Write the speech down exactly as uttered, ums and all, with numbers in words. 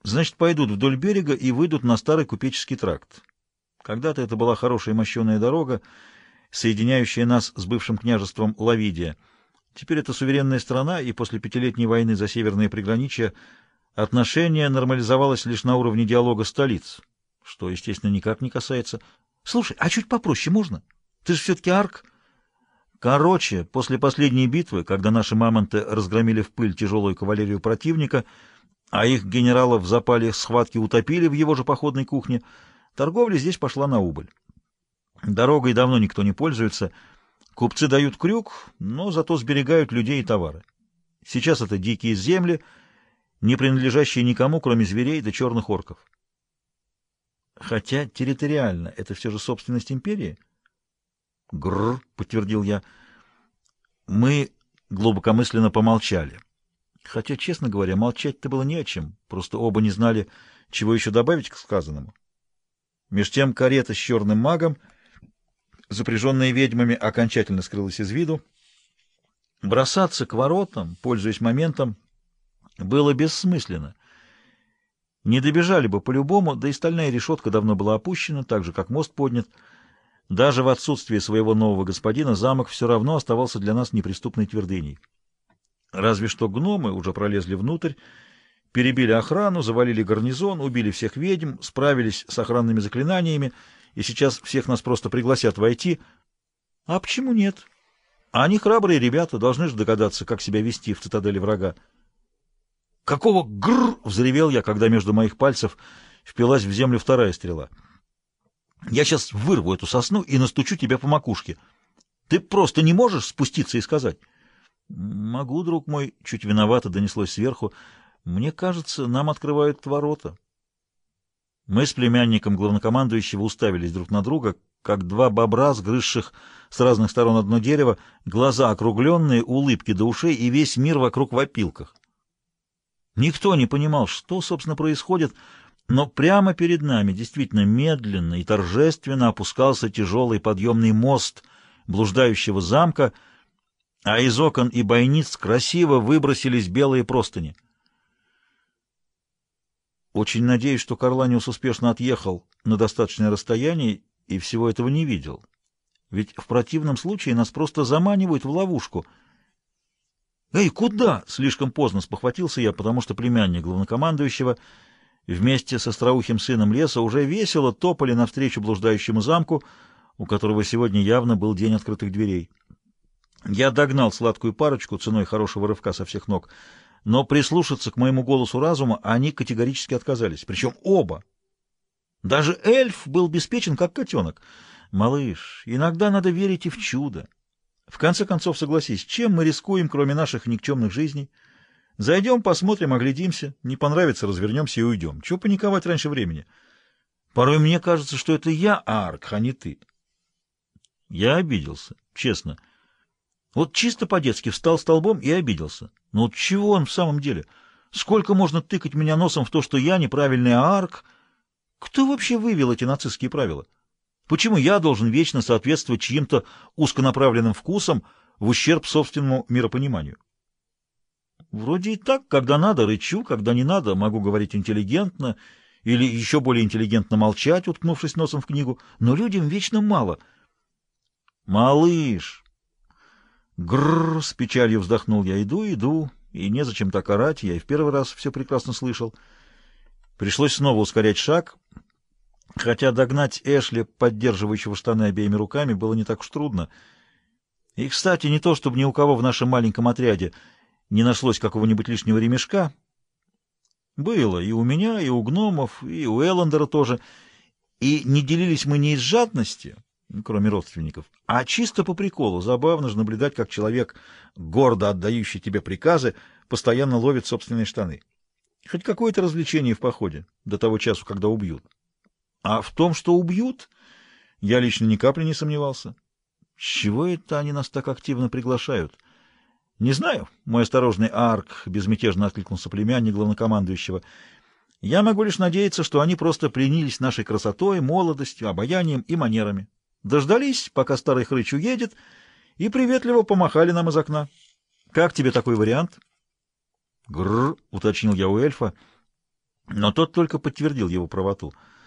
Значит, пойдут вдоль берега и выйдут на старый купеческий тракт. Когда-то это была хорошая мощеная дорога, соединяющая нас с бывшим княжеством Лавидия. Теперь это суверенная страна, и после пятилетней войны за северное приграничье отношение нормализовалось лишь на уровне диалога столиц, что, естественно, никак не касается... Слушай, а чуть попроще можно? Ты же все-таки арк. Короче, после последней битвы, когда наши мамонты разгромили в пыль тяжелую кавалерию противника, а их генералов в запале схватки утопили в его же походной кухне, торговля здесь пошла на убыль. Дорогой давно никто не пользуется. Купцы дают крюк, но зато сберегают людей и товары. Сейчас это дикие земли, не принадлежащие никому, кроме зверей да черных орков. Хотя территориально это все же собственность империи. Гррр, подтвердил я. Мы глубокомысленно помолчали. Хотя, честно говоря, молчать-то было не о чем. Просто оба не знали, чего еще добавить к сказанному. Меж тем карета с черным магом, запряженная ведьмами, окончательно скрылась из виду. Бросаться к воротам, пользуясь моментом, было бессмысленно. Не добежали бы по-любому, да и стальная решетка давно была опущена, так же, как мост поднят. Даже в отсутствие своего нового господина замок все равно оставался для нас неприступной твердыней. Разве что гномы уже пролезли внутрь, перебили охрану, завалили гарнизон, убили всех ведьм, справились с охранными заклинаниями, и сейчас всех нас просто пригласят войти. А почему нет? Они храбрые ребята, должны же догадаться, как себя вести в цитадели врага. «Какого грррр!» — взревел я, когда между моих пальцев впилась в землю вторая стрела. «Я сейчас вырву эту сосну и настучу тебя по макушке. Ты просто не можешь спуститься и сказать?» «Могу, друг мой», — чуть виновато донеслось сверху. «Мне кажется, нам открывают ворота». Мы с племянником главнокомандующего уставились друг на друга, как два бобра, сгрызших с разных сторон одно дерево, глаза округленные, улыбки до ушей и весь мир вокруг в опилках. Никто не понимал, что, собственно, происходит, но прямо перед нами действительно медленно и торжественно опускался тяжелый подъемный мост блуждающего замка, а из окон и бойниц красиво выбросились белые простыни. Очень надеюсь, что Карланиус успешно отъехал на достаточное расстояние и всего этого не видел. Ведь в противном случае нас просто заманивают в ловушку. «Эй, куда?» — слишком поздно спохватился я, потому что племянник главнокомандующего вместе со остроухим сыном леса уже весело топали навстречу блуждающему замку, у которого сегодня явно был день открытых дверей. Я догнал сладкую парочку ценой хорошего рывка со всех ног, но прислушаться к моему голосу разума они категорически отказались, причем оба. Даже эльф был беспечен, как котенок. «Малыш, иногда надо верить и в чудо. В конце концов, согласись, чем мы рискуем, кроме наших никчемных жизней? Зайдем, посмотрим, оглядимся, не понравится, развернемся и уйдем. Чего паниковать раньше времени? Порой мне кажется, что это я Арк, а не ты». Я обиделся, честно. Вот чисто по-детски встал столбом и обиделся. Ну вот чего он в самом деле? Сколько можно тыкать меня носом в то, что я неправильный Арк? Кто вообще вывел эти нацистские правила? Почему я должен вечно соответствовать чьим-то узконаправленным вкусам в ущерб собственному миропониманию? Вроде и так, когда надо, рычу, когда не надо, могу говорить интеллигентно или еще более интеллигентно молчать, уткнувшись носом в книгу, но людям вечно мало. «Малыш!» «Грррр!» — с печалью вздохнул я. «Иду, иду, и незачем так орать, я и в первый раз все прекрасно слышал». Пришлось снова ускорять шаг, хотя догнать Эшли, поддерживающего штаны обеими руками, было не так уж трудно. И, кстати, не то, чтобы ни у кого в нашем маленьком отряде не нашлось какого-нибудь лишнего ремешка. Было и у меня, и у гномов, и у Эллендера тоже. И не делились мы не из жадности, кроме родственников, а чисто по приколу. Забавно же наблюдать, как человек, гордо отдающий тебе приказы, постоянно ловит собственные штаны. Хоть какое-то развлечение в походе, до того часу, когда убьют. А в том, что убьют, я лично ни капли не сомневался. С чего это они нас так активно приглашают? Не знаю, мой осторожный Арк безмятежно откликнулся племянник главнокомандующего. Я могу лишь надеяться, что они просто пленились нашей красотой, молодостью, обаянием и манерами. Дождались, пока старый хрыч уедет, и приветливо помахали нам из окна. Как тебе такой вариант? — Грррр, — уточнил я у эльфа. Но тот только подтвердил его правоту.